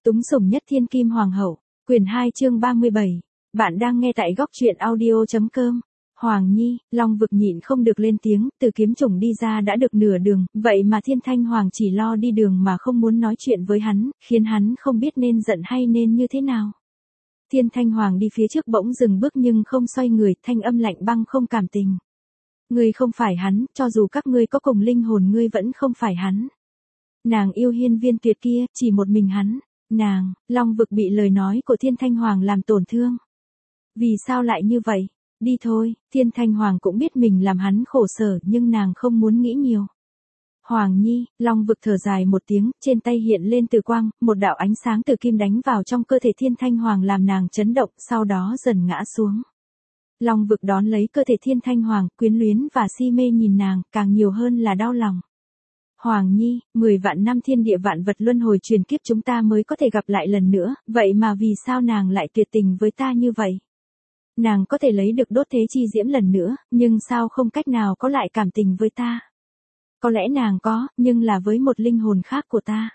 Túng sủng nhất thiên kim hoàng hậu, quyển 2 chương 37. Bạn đang nghe tại góc truyện audio.com. Hoàng Nhi, Long Vực nhịn không được lên tiếng, từ kiếm chủng đi ra đã được nửa đường, vậy mà Thiên Thanh Hoàng chỉ lo đi đường mà không muốn nói chuyện với hắn, khiến hắn không biết nên giận hay nên như thế nào. Thiên Thanh Hoàng đi phía trước bỗng dừng bước nhưng không xoay người, thanh âm lạnh băng không cảm tình. Ngươi không phải hắn, cho dù các ngươi có cùng linh hồn ngươi vẫn không phải hắn. Nàng yêu Hiên Viên Tuyệt kia, chỉ một mình hắn. Nàng, Long Vực bị lời nói của Thiên Thanh Hoàng làm tổn thương. Vì sao lại như vậy? Đi thôi, Thiên Thanh Hoàng cũng biết mình làm hắn khổ sở nhưng nàng không muốn nghĩ nhiều. Hoàng Nhi, Long Vực thở dài một tiếng, trên tay hiện lên từ quang, một đạo ánh sáng từ kim đánh vào trong cơ thể Thiên Thanh Hoàng làm nàng chấn động, sau đó dần ngã xuống. Long Vực đón lấy cơ thể Thiên Thanh Hoàng, quyến luyến và si mê nhìn nàng, càng nhiều hơn là đau lòng. Hoàng Nhi, 10 vạn năm thiên địa vạn vật luân hồi truyền kiếp chúng ta mới có thể gặp lại lần nữa, vậy mà vì sao nàng lại tuyệt tình với ta như vậy? Nàng có thể lấy được đốt thế chi diễm lần nữa, nhưng sao không cách nào có lại cảm tình với ta? Có lẽ nàng có, nhưng là với một linh hồn khác của ta.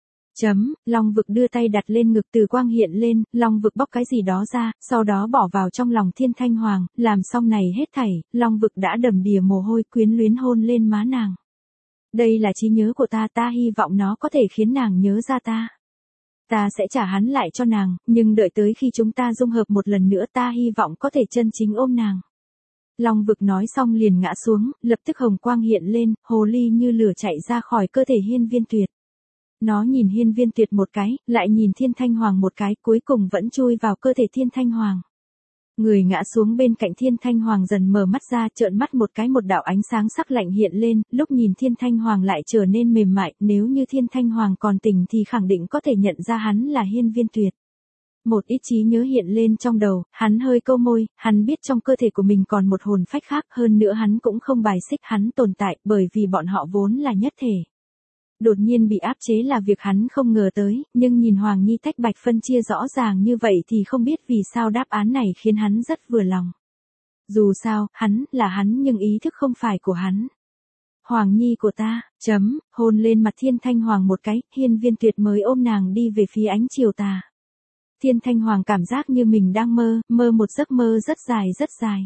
Long Vực đưa tay đặt lên ngực từ quang hiện lên, Long Vực bóc cái gì đó ra, sau đó bỏ vào trong lòng Thiên Thanh Hoàng, làm xong này hết thảy, Long Vực đã đầm đìa mồ hôi quyến luyến hôn lên má nàng. Đây là trí nhớ của ta, ta hy vọng nó có thể khiến nàng nhớ ra ta. Ta sẽ trả hắn lại cho nàng, nhưng đợi tới khi chúng ta dung hợp một lần nữa ta hy vọng có thể chân chính ôm nàng. Long Vực nói xong liền ngã xuống, lập tức hồng quang hiện lên, hồ ly như lửa chạy ra khỏi cơ thể Hiên Viên Tuyệt. Nó nhìn Hiên Viên Tuyệt một cái, lại nhìn Thiên Thanh Hoàng một cái, cuối cùng vẫn chui vào cơ thể Thiên Thanh Hoàng. Người ngã xuống bên cạnh Thiên Thanh Hoàng dần mở mắt ra, trợn mắt một cái, một đạo ánh sáng sắc lạnh hiện lên, lúc nhìn Thiên Thanh Hoàng lại trở nên mềm mại, nếu như Thiên Thanh Hoàng còn tỉnh thì khẳng định có thể nhận ra hắn là Hiên Viên Tuyệt. Một ít trí nhớ hiện lên trong đầu, hắn hơi câu môi, hắn biết trong cơ thể của mình còn một hồn phách khác, hơn nữa hắn cũng không bài xích hắn tồn tại, bởi vì bọn họ vốn là nhất thể. Đột nhiên bị áp chế là việc hắn không ngờ tới, nhưng nhìn Hoàng Nhi tách bạch phân chia rõ ràng như vậy thì không biết vì sao đáp án này khiến hắn rất vừa lòng. Dù sao, hắn là hắn nhưng ý thức không phải của hắn. Hoàng Nhi của ta, hôn lên mặt Thiên Thanh Hoàng một cái, Hiên Viên Tuyệt mới ôm nàng đi về phía ánh chiều tà. Thiên Thanh Hoàng cảm giác như mình đang mơ một giấc mơ rất dài rất dài.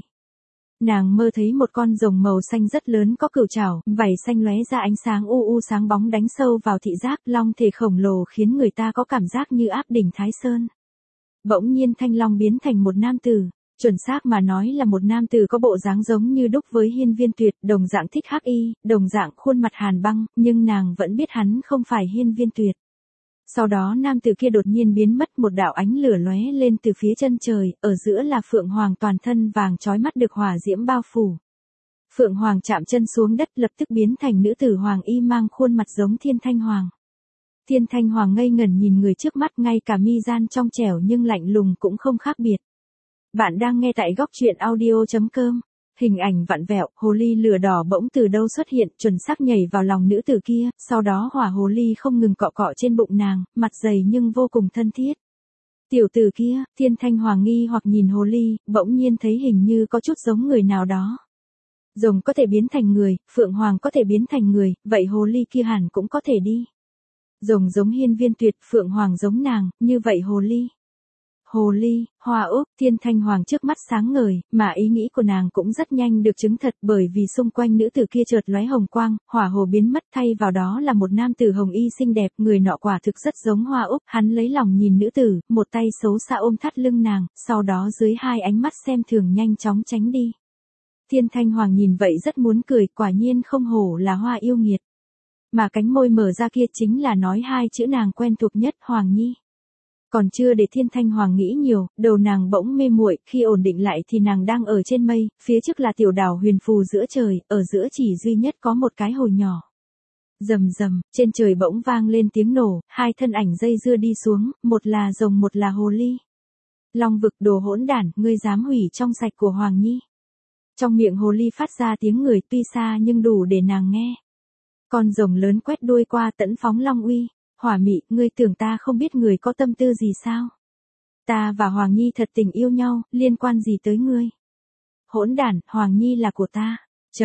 Nàng mơ thấy một con rồng màu xanh rất lớn có cửu trảo, vảy xanh lóe ra ánh sáng u sáng bóng đánh sâu vào thị giác, long thể khổng lồ khiến người ta có cảm giác như áp đỉnh Thái Sơn. Bỗng nhiên Thanh Long biến thành một nam tử, chuẩn xác mà nói là một nam tử có bộ dáng giống như đúc với Hiên Viên Tuyệt, đồng dạng thích hắc y, đồng dạng khuôn mặt hàn băng, nhưng nàng vẫn biết hắn không phải Hiên Viên Tuyệt. Sau đó nam tử kia đột nhiên biến mất, một đạo ánh lửa lóe lên từ phía chân trời, ở giữa là Phượng Hoàng toàn thân vàng chói mắt được hỏa diễm bao phủ. Phượng Hoàng chạm chân xuống đất lập tức biến thành nữ tử hoàng y mang khuôn mặt giống Thiên Thanh Hoàng. Thiên Thanh Hoàng ngây ngẩn nhìn người trước mắt, ngay cả mi gian trong trẻo nhưng lạnh lùng cũng không khác biệt. Bạn đang nghe tại góc truyện audio.com. Hình ảnh vặn vẹo, hồ ly lửa đỏ bỗng từ đâu xuất hiện, chuẩn xác nhảy vào lòng nữ tử kia, sau đó hỏa hồ ly không ngừng cọ cọ trên bụng nàng, mặt dày nhưng vô cùng thân thiết. Tiểu tử kia, Thiên Thanh Hoàng nghi hoặc nhìn hồ ly, bỗng nhiên thấy hình như có chút giống người nào đó. Rồng có thể biến thành người, Phượng Hoàng có thể biến thành người, vậy hồ ly kia hẳn cũng có thể đi. Rồng giống Hiên Viên Tuyệt, Phượng Hoàng giống nàng, như vậy hồ ly. Hồ ly, hoa ốc, Thiên Thanh Hoàng trước mắt sáng ngời, mà ý nghĩ của nàng cũng rất nhanh được chứng thật, bởi vì xung quanh nữ tử kia chợt lóe hồng quang, hỏa hồ biến mất, thay vào đó là một nam tử hồng y xinh đẹp, người nọ quả thực rất giống hoa ốc, hắn lấy lòng nhìn nữ tử, một tay xấu xa ôm thắt lưng nàng, sau đó dưới hai ánh mắt xem thường nhanh chóng tránh đi. Thiên Thanh Hoàng nhìn vậy rất muốn cười, quả nhiên không hổ là hoa yêu nghiệt. Mà cánh môi mở ra kia chính là nói hai chữ nàng quen thuộc nhất, Hoàng Nhi. Còn chưa để Thiên Thanh Hoàng nghĩ nhiều, đầu nàng bỗng mê muội, khi ổn định lại thì nàng đang ở trên mây, phía trước là tiểu đảo huyền phù giữa trời, ở giữa chỉ duy nhất có một cái hồ nhỏ. Rầm rầm, trên trời bỗng vang lên tiếng nổ, hai thân ảnh dây dưa đi xuống, một là rồng một là hồ ly. Long Vực, đồ hỗn đản, ngươi dám hủy trong sạch của Hoàng Nhi. Trong miệng hồ ly phát ra tiếng người tuy xa nhưng đủ để nàng nghe. Con rồng lớn quét đuôi qua tẫn phóng long uy. Hỏa Mị, ngươi tưởng ta không biết người có tâm tư gì sao? Ta và Hoàng Nhi thật tình yêu nhau, liên quan gì tới ngươi? Hỗn đản, Hoàng Nhi là của ta.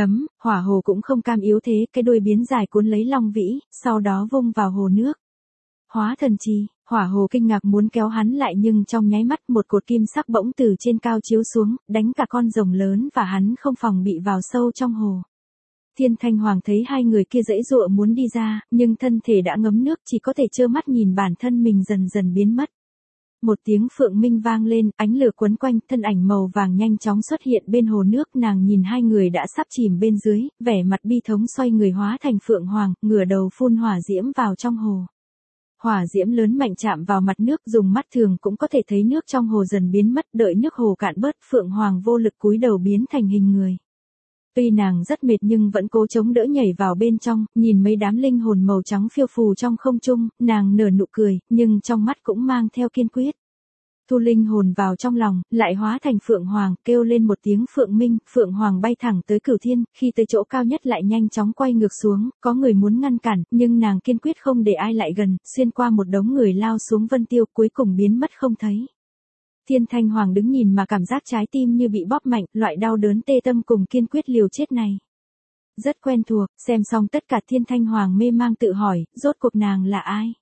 Hỏa hồ cũng không cam yếu thế, cái đuôi biến dài cuốn lấy Long Vĩ, sau đó vung vào hồ nước. Hóa thần trì, Hỏa Hồ kinh ngạc muốn kéo hắn lại nhưng trong nháy mắt một cột kim sắc bỗng từ trên cao chiếu xuống, đánh cả con rồng lớn và hắn không phòng bị vào sâu trong hồ. Thiên Thanh Hoàng thấy hai người kia giãy giụa muốn đi ra, nhưng thân thể đã ngấm nước chỉ có thể trơ mắt nhìn bản thân mình dần dần biến mất. Một tiếng phượng minh vang lên, ánh lửa quấn quanh, thân ảnh màu vàng nhanh chóng xuất hiện bên hồ nước, nàng nhìn hai người đã sắp chìm bên dưới, vẻ mặt bi thống xoay người hóa thành phượng hoàng, ngửa đầu phun hỏa diễm vào trong hồ. Hỏa diễm lớn mạnh chạm vào mặt nước, dùng mắt thường cũng có thể thấy nước trong hồ dần biến mất, đợi nước hồ cạn bớt, phượng hoàng vô lực cúi đầu biến thành hình người. Tuy nàng rất mệt nhưng vẫn cố chống đỡ nhảy vào bên trong, nhìn mấy đám linh hồn màu trắng phiêu phù trong không trung, nàng nở nụ cười, nhưng trong mắt cũng mang theo kiên quyết. Thu linh hồn vào trong lòng, lại hóa thành phượng hoàng, kêu lên một tiếng phượng minh, phượng hoàng bay thẳng tới cửu thiên, khi tới chỗ cao nhất lại nhanh chóng quay ngược xuống, có người muốn ngăn cản, nhưng nàng kiên quyết không để ai lại gần, xuyên qua một đống người lao xuống vân tiêu, cuối cùng biến mất không thấy. Thiên Thanh Hoàng đứng nhìn mà cảm giác trái tim như bị bóp mạnh, loại đau đớn tê tâm cùng kiên quyết liều chết này. Rất quen thuộc, xem xong tất cả Thiên Thanh Hoàng mê mang tự hỏi, rốt cuộc nàng là ai?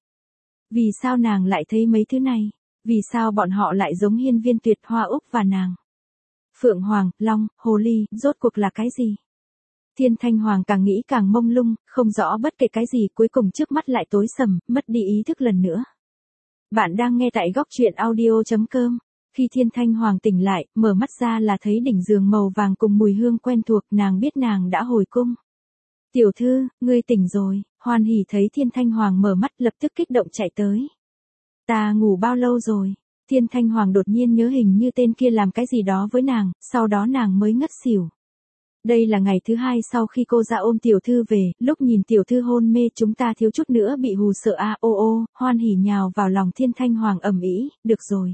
Vì sao nàng lại thấy mấy thứ này? Vì sao bọn họ lại giống Hiên Viên Tuyệt, Hoa Úc và nàng? Phượng Hoàng, Long, Hồ Ly, rốt cuộc là cái gì? Thiên Thanh Hoàng càng nghĩ càng mông lung, không rõ bất kể cái gì, cuối cùng trước mắt lại tối sầm, mất đi ý thức lần nữa. Bạn đang nghe tại góc truyện audio.com. Khi Thiên Thanh Hoàng tỉnh lại, mở mắt ra là thấy đỉnh giường màu vàng cùng mùi hương quen thuộc, nàng biết nàng đã hồi cung. Tiểu thư, ngươi tỉnh rồi, Hoan Hỉ thấy Thiên Thanh Hoàng mở mắt lập tức kích động chạy tới. Ta ngủ bao lâu rồi? Thiên Thanh Hoàng đột nhiên nhớ hình như tên kia làm cái gì đó với nàng, sau đó nàng mới ngất xỉu. Đây là ngày thứ hai sau khi cô ra ôm tiểu thư về, lúc nhìn tiểu thư hôn mê chúng ta thiếu chút nữa bị hù sợ ô, Hoan Hỉ nhào vào lòng Thiên Thanh Hoàng ầm ĩ, được rồi.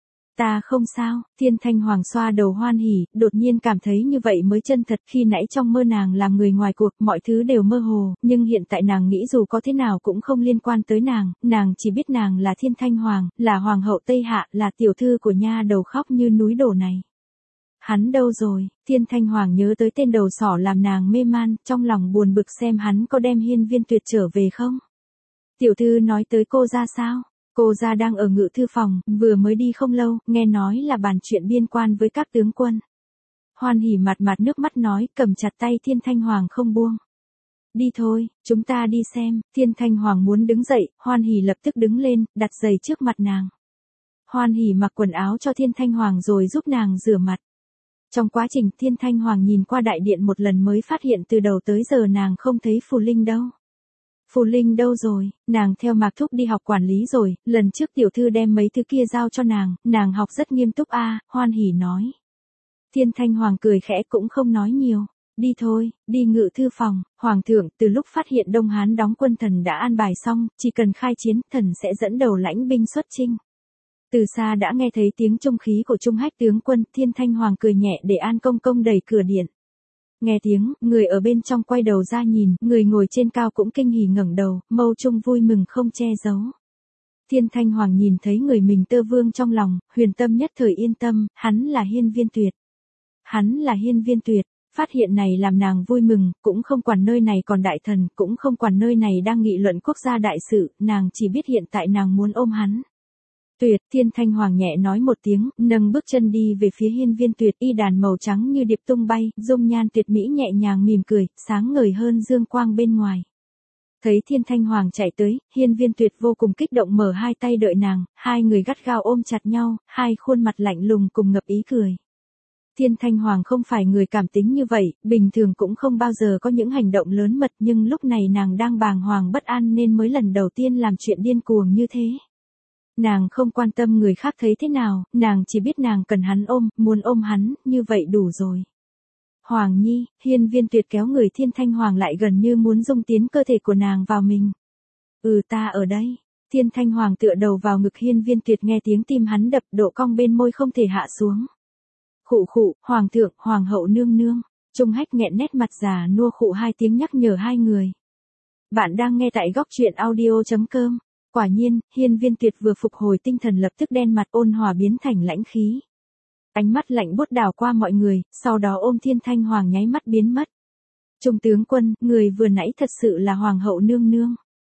Ta không sao, Thiên Thanh Hoàng xoa đầu Hoan Hỉ, đột nhiên cảm thấy như vậy mới chân thật, khi nãy trong mơ nàng làm người ngoài cuộc, mọi thứ đều mơ hồ, nhưng hiện tại nàng nghĩ dù có thế nào cũng không liên quan tới nàng chỉ biết nàng là Thiên Thanh Hoàng, là Hoàng hậu Tây Hạ, là tiểu thư của nha đầu khóc như núi đổ này. Hắn đâu rồi? Thiên Thanh Hoàng nhớ tới tên đầu sỏ làm nàng mê man, trong lòng buồn bực xem hắn có đem Hiên Viên Tuyệt trở về không? Tiểu thư nói tới cô ra sao? Cô ra đang ở ngự thư phòng, vừa mới đi không lâu, nghe nói là bàn chuyện liên quan với các tướng quân. Hoan Hỉ mặt nước mắt nói, cầm chặt tay Thiên Thanh Hoàng không buông. Đi thôi, chúng ta đi xem. Thiên Thanh Hoàng muốn đứng dậy, Hoan Hỉ lập tức đứng lên, đặt giày trước mặt nàng. Hoan Hỉ mặc quần áo cho Thiên Thanh Hoàng rồi giúp nàng rửa mặt. Trong quá trình Thiên Thanh Hoàng nhìn qua đại điện một lần mới phát hiện từ đầu tới giờ nàng không thấy Phù Linh đâu. Phù Linh đâu rồi, nàng theo Mạc Thúc đi học quản lý rồi, lần trước tiểu thư đem mấy thứ kia giao cho nàng học rất nghiêm túc Hoan Hỉ nói. Thiên Thanh Hoàng cười khẽ cũng không nói nhiều, đi thôi, đi ngự thư phòng, Hoàng thượng từ lúc phát hiện Đông Hán đóng quân thần đã an bài xong, chỉ cần khai chiến, thần sẽ dẫn đầu lãnh binh xuất chinh. Từ xa đã nghe thấy tiếng trung khí của Trung Hách tướng quân, Thiên Thanh Hoàng cười nhẹ để An Công Công đẩy cửa điện. Nghe tiếng, người ở bên trong quay đầu ra nhìn, người ngồi trên cao cũng kinh hỉ ngẩng đầu, mâu trung vui mừng không che giấu. Thiên Thanh Hoàng nhìn thấy người mình tơ vương trong lòng, huyền tâm nhất thời yên tâm, hắn là Hiên Viên Tuyệt. Hắn là Hiên Viên Tuyệt, phát hiện này làm nàng vui mừng, cũng không quản nơi này còn đại thần, cũng không quản nơi này đang nghị luận quốc gia đại sự, nàng chỉ biết hiện tại nàng muốn ôm hắn. Tuyệt, Thiên Thanh Hoàng nhẹ nói một tiếng, nâng bước chân đi về phía Hiên Viên Tuyệt, y đàn màu trắng như điệp tung bay, dung nhan tuyệt mỹ nhẹ nhàng mỉm cười, sáng ngời hơn dương quang bên ngoài. Thấy Thiên Thanh Hoàng chạy tới, Hiên Viên Tuyệt vô cùng kích động mở hai tay đợi nàng, hai người gắt gao ôm chặt nhau, hai khuôn mặt lạnh lùng cùng ngập ý cười. Thiên Thanh Hoàng không phải người cảm tính như vậy, bình thường cũng không bao giờ có những hành động lớn mật, nhưng lúc này nàng đang bàng hoàng bất an nên mới lần đầu tiên làm chuyện điên cuồng như thế. Nàng không quan tâm người khác thấy thế nào, nàng chỉ biết nàng cần hắn ôm, muốn ôm hắn, như vậy đủ rồi. Hoàng Nhi, Hiên Viên Tuyệt kéo người Thiên Thanh Hoàng lại gần như muốn dung tiến cơ thể của nàng vào mình. Ta ở đây. Thiên Thanh Hoàng tựa đầu vào ngực Hiên Viên Tuyệt nghe tiếng tim hắn đập, độ cong bên môi không thể hạ xuống. Khụ khụ, Hoàng thượng, Hoàng hậu nương nương. Trung Hách nghẹn nét mặt già nua khụ hai tiếng nhắc nhở hai người. Bạn đang nghe tại góc truyện audio.com. Quả nhiên, Hiên Viên Tuyệt vừa phục hồi tinh thần lập tức đen mặt ôn hòa biến thành lãnh khí. Ánh mắt lạnh buốt đảo qua mọi người, sau đó ôm Thiên Thanh Hoàng nháy mắt biến mất. Trung tướng quân, người vừa nãy thật sự là Hoàng hậu nương nương.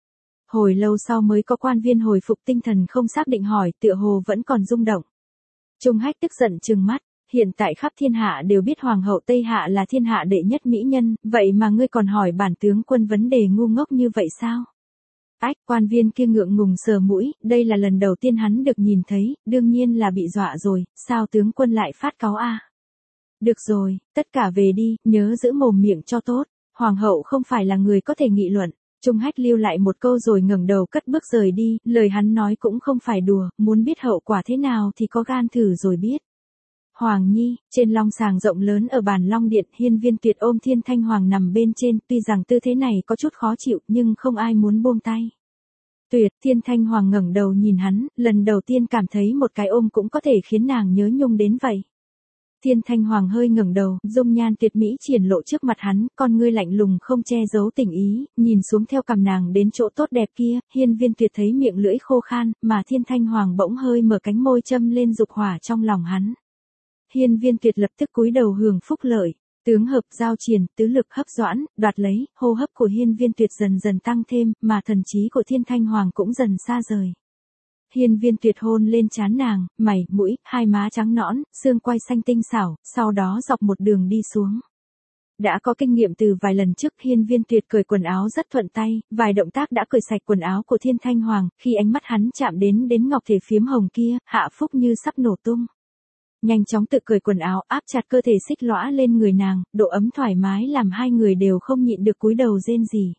Hồi lâu sau mới có quan viên hồi phục tinh thần không xác định hỏi, tựa hồ vẫn còn rung động. Trung Hách tức giận trừng mắt, hiện tại khắp thiên hạ đều biết hoàng hậu Tây Hạ là thiên hạ đệ nhất mỹ nhân, vậy mà ngươi còn hỏi bản tướng quân vấn đề ngu ngốc như vậy sao? Ách, quan viên kia ngượng ngùng sờ mũi, đây là lần đầu tiên hắn được nhìn thấy, đương nhiên là bị dọa rồi, sao tướng quân lại phát cáu a? Được rồi, tất cả về đi, nhớ giữ mồm miệng cho tốt, hoàng hậu không phải là người có thể nghị luận. Trung Hách lưu lại một câu rồi ngẩng đầu cất bước rời đi, lời hắn nói cũng không phải đùa, muốn biết hậu quả thế nào thì có gan thử rồi biết. Hoàng Nhi, trên long sàng rộng lớn ở bàn Long Điện, Hiên Viên Tuyệt ôm Thiên Thanh Hoàng nằm bên trên, tuy rằng tư thế này có chút khó chịu nhưng không ai muốn buông tay. Tuyệt, Thiên Thanh Hoàng ngẩng đầu nhìn hắn, lần đầu tiên cảm thấy một cái ôm cũng có thể khiến nàng nhớ nhung đến vậy. Thiên Thanh Hoàng hơi ngẩng đầu, dung nhan tuyệt mỹ triển lộ trước mặt hắn, con ngươi lạnh lùng không che giấu tình ý, nhìn xuống theo cằm nàng đến chỗ tốt đẹp kia, Hiên Viên Tuyệt thấy miệng lưỡi khô khan, mà Thiên Thanh Hoàng bỗng hơi mở cánh môi châm lên dục hỏa trong lòng hắn. Hiên Viên Tuyệt lập tức cúi đầu hưởng phúc lợi, tướng hợp giao triển, tứ lực hấp doãn, đoạt lấy, hô hấp của Hiên Viên Tuyệt dần dần tăng thêm, mà thần trí của Thiên Thanh Hoàng cũng dần xa rời. Hiên Viên Tuyệt hôn lên trán nàng, mày, mũi, hai má trắng nõn, xương quai xanh tinh xảo, sau đó dọc một đường đi xuống. Đã có kinh nghiệm từ vài lần trước, Hiên Viên Tuyệt cởi quần áo rất thuận tay, vài động tác đã cởi sạch quần áo của Thiên Thanh Hoàng, khi ánh mắt hắn chạm đến ngọc thể phiếm hồng kia, hạ phúc như sắp nổ tung. Nhanh chóng tự cởi quần áo, áp chặt cơ thể xích lõa lên người nàng, độ ấm thoải mái làm hai người đều không nhịn được cúi đầu rên rỉ.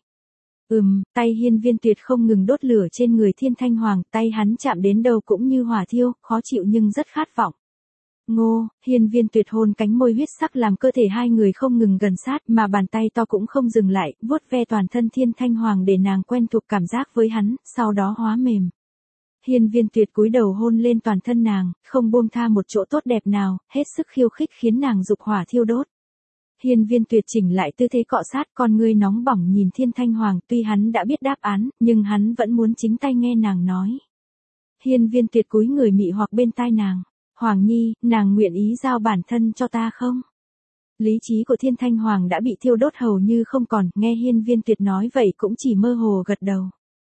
Tay Hiên Viên Tuyệt không ngừng đốt lửa trên người Thiên Thanh Hoàng, tay hắn chạm đến đâu cũng như hỏa thiêu, khó chịu nhưng rất khát vọng. Ngô, Hiên Viên Tuyệt hôn cánh môi huyết sắc làm cơ thể hai người không ngừng gần sát, mà bàn tay to cũng không dừng lại, vuốt ve toàn thân Thiên Thanh Hoàng để nàng quen thuộc cảm giác với hắn, sau đó hóa mềm. Hiên Viên Tuyệt cúi đầu hôn lên toàn thân nàng, không buông tha một chỗ tốt đẹp nào, hết sức khiêu khích khiến nàng dục hỏa thiêu đốt. Hiên Viên Tuyệt chỉnh lại tư thế cọ sát, con ngươi nóng bỏng nhìn Thiên Thanh Hoàng, tuy hắn đã biết đáp án, nhưng hắn vẫn muốn chính tay nghe nàng nói. Hiên Viên Tuyệt cúi người mị hoặc bên tai nàng, Hoàng Nhi, nàng nguyện ý giao bản thân cho ta không? Lý trí của Thiên Thanh Hoàng đã bị thiêu đốt hầu như không còn, nghe Hiên Viên Tuyệt nói vậy cũng chỉ mơ hồ gật đầu.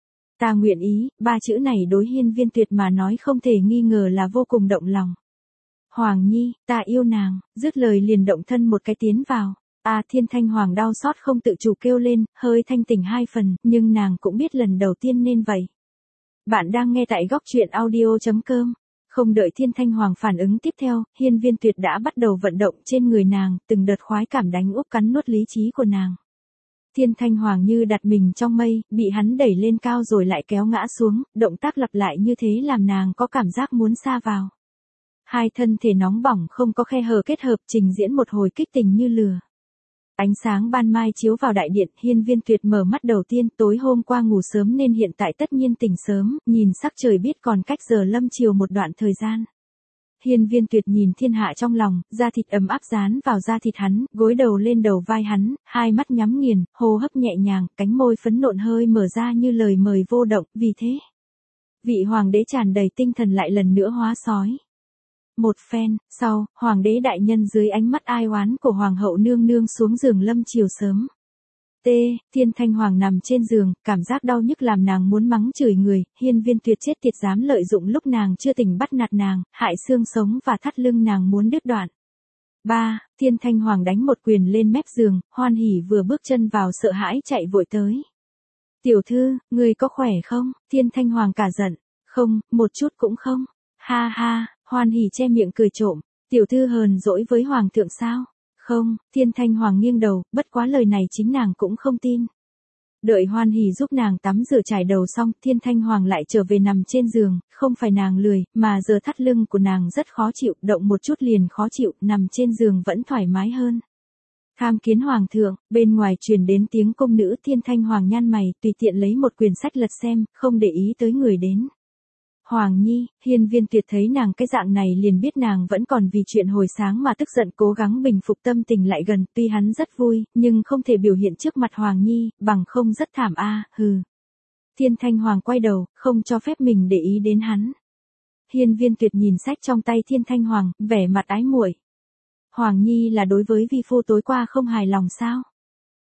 Ta nguyện ý, ba chữ này đối Hiên Viên Tuyệt mà nói không thể nghi ngờ là vô cùng động lòng. Hoàng Nhi, ta yêu nàng, dứt lời liền động thân một cái tiến vào. Thiên Thanh Hoàng đau xót không tự chủ kêu lên, hơi thanh tỉnh hai phần, nhưng nàng cũng biết lần đầu tiên nên vậy. Bạn đang nghe tại góc truyện audio.com. Không đợi Thiên Thanh Hoàng phản ứng tiếp theo, Hiên Viên Tuyệt đã bắt đầu vận động trên người nàng, từng đợt khoái cảm đánh úp cắn nuốt lý trí của nàng. Thiên Thanh Hoàng như đặt mình trong mây, bị hắn đẩy lên cao rồi lại kéo ngã xuống, động tác lặp lại như thế làm nàng có cảm giác muốn sa vào. Hai thân thể nóng bỏng không có khe hở kết hợp trình diễn một hồi kích tình như lửa. Ánh sáng ban mai chiếu vào đại điện, Hiên Viên Tuyệt mở mắt đầu tiên, tối hôm qua ngủ sớm nên hiện tại tất nhiên tỉnh sớm, nhìn sắc trời biết còn cách giờ lâm chiều một đoạn thời gian. Hiên Viên Tuyệt nhìn thiên hạ trong lòng, da thịt ấm áp dán vào da thịt hắn, gối đầu lên đầu vai hắn, hai mắt nhắm nghiền, hô hấp nhẹ nhàng, cánh môi phấn nộn hơi mở ra như lời mời vô động, vì thế. Vị hoàng đế tràn đầy tinh thần lại lần nữa hóa sói. Một phen, sau, hoàng đế đại nhân dưới ánh mắt ai oán của hoàng hậu nương nương xuống giường lâm chiều sớm. Thiên Thanh Hoàng nằm trên giường, cảm giác đau nhức làm nàng muốn mắng chửi người, Hiên Viên Tuyệt chết tiệt dám lợi dụng lúc nàng chưa tỉnh bắt nạt nàng, hại xương sống và thắt lưng nàng muốn đứt đoạn. Thiên Thanh Hoàng đánh một quyền lên mép giường, Hoan Hỉ vừa bước chân vào sợ hãi chạy vội tới. Tiểu thư, người có khỏe không? Thiên Thanh Hoàng cả giận. Không, một chút cũng không. Ha ha, Hoan Hỉ che miệng cười trộm. Tiểu thư hờn dỗi với hoàng thượng sao? Không, Thiên Thanh Hoàng nghiêng đầu, bất quá lời này chính nàng cũng không tin. Đợi Hoan Hỉ giúp nàng tắm rửa chải đầu xong, Thiên Thanh Hoàng lại trở về nằm trên giường, không phải nàng lười, mà giờ thắt lưng của nàng rất khó chịu, động một chút liền khó chịu, nằm trên giường vẫn thoải mái hơn. Tham kiến hoàng thượng, bên ngoài truyền đến tiếng cung nữ. Thiên Thanh Hoàng nhăn mày, tùy tiện lấy một quyển sách lật xem, không để ý tới người đến. Hoàng Nhi, Hiên Viên Tuyệt thấy nàng cái dạng này liền biết nàng vẫn còn vì chuyện hồi sáng mà tức giận, cố gắng bình phục tâm tình lại gần, tuy hắn rất vui, nhưng không thể biểu hiện trước mặt Hoàng Nhi, bằng không rất thảm hừ. Thiên Thanh Hoàng quay đầu, không cho phép mình để ý đến hắn. Hiên Viên Tuyệt nhìn sách trong tay Thiên Thanh Hoàng, vẻ mặt ái muội. Hoàng Nhi là đối với vi phu tối qua không hài lòng sao?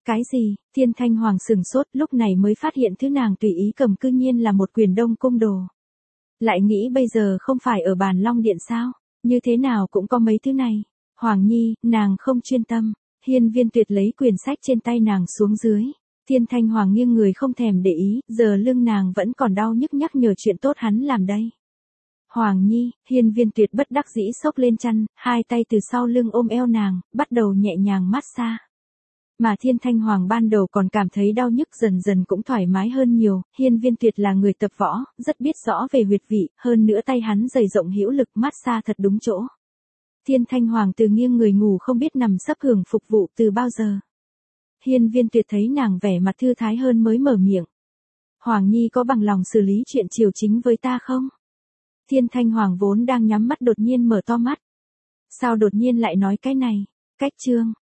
Cái gì? Thiên Thanh Hoàng sừng sốt, lúc này mới phát hiện thứ nàng tùy ý cầm cư nhiên là một quyền Đông Cung đồ. Lại nghĩ bây giờ không phải ở bàn Long Điện sao? Như thế nào cũng có mấy thứ này. Hoàng Nhi, nàng không chuyên tâm. Hiên Viên Tuyệt lấy quyển sách trên tay nàng xuống dưới. Thiên Thanh Hoàng nghiêng người không thèm để ý, giờ lưng nàng vẫn còn đau nhức nhắc nhở chuyện tốt hắn làm đây. Hoàng Nhi, Hiên Viên Tuyệt bất đắc dĩ xốc lên chăn, hai tay từ sau lưng ôm eo nàng, bắt đầu nhẹ nhàng massage. Mà Thiên Thanh Hoàng ban đầu còn cảm thấy đau nhức dần dần cũng thoải mái hơn nhiều, Hiên Viên Tuyệt là người tập võ, rất biết rõ về huyệt vị, hơn nữa tay hắn dày rộng hữu lực massage thật đúng chỗ. Thiên Thanh Hoàng từ nghiêng người ngủ không biết nằm sấp hưởng phục vụ từ bao giờ. Hiên Viên Tuyệt thấy nàng vẻ mặt thư thái hơn mới mở miệng. Hoàng Nhi có bằng lòng xử lý chuyện triều chính với ta không? Thiên Thanh Hoàng vốn đang nhắm mắt đột nhiên mở to mắt. Sao đột nhiên lại nói cái này? Cách chương.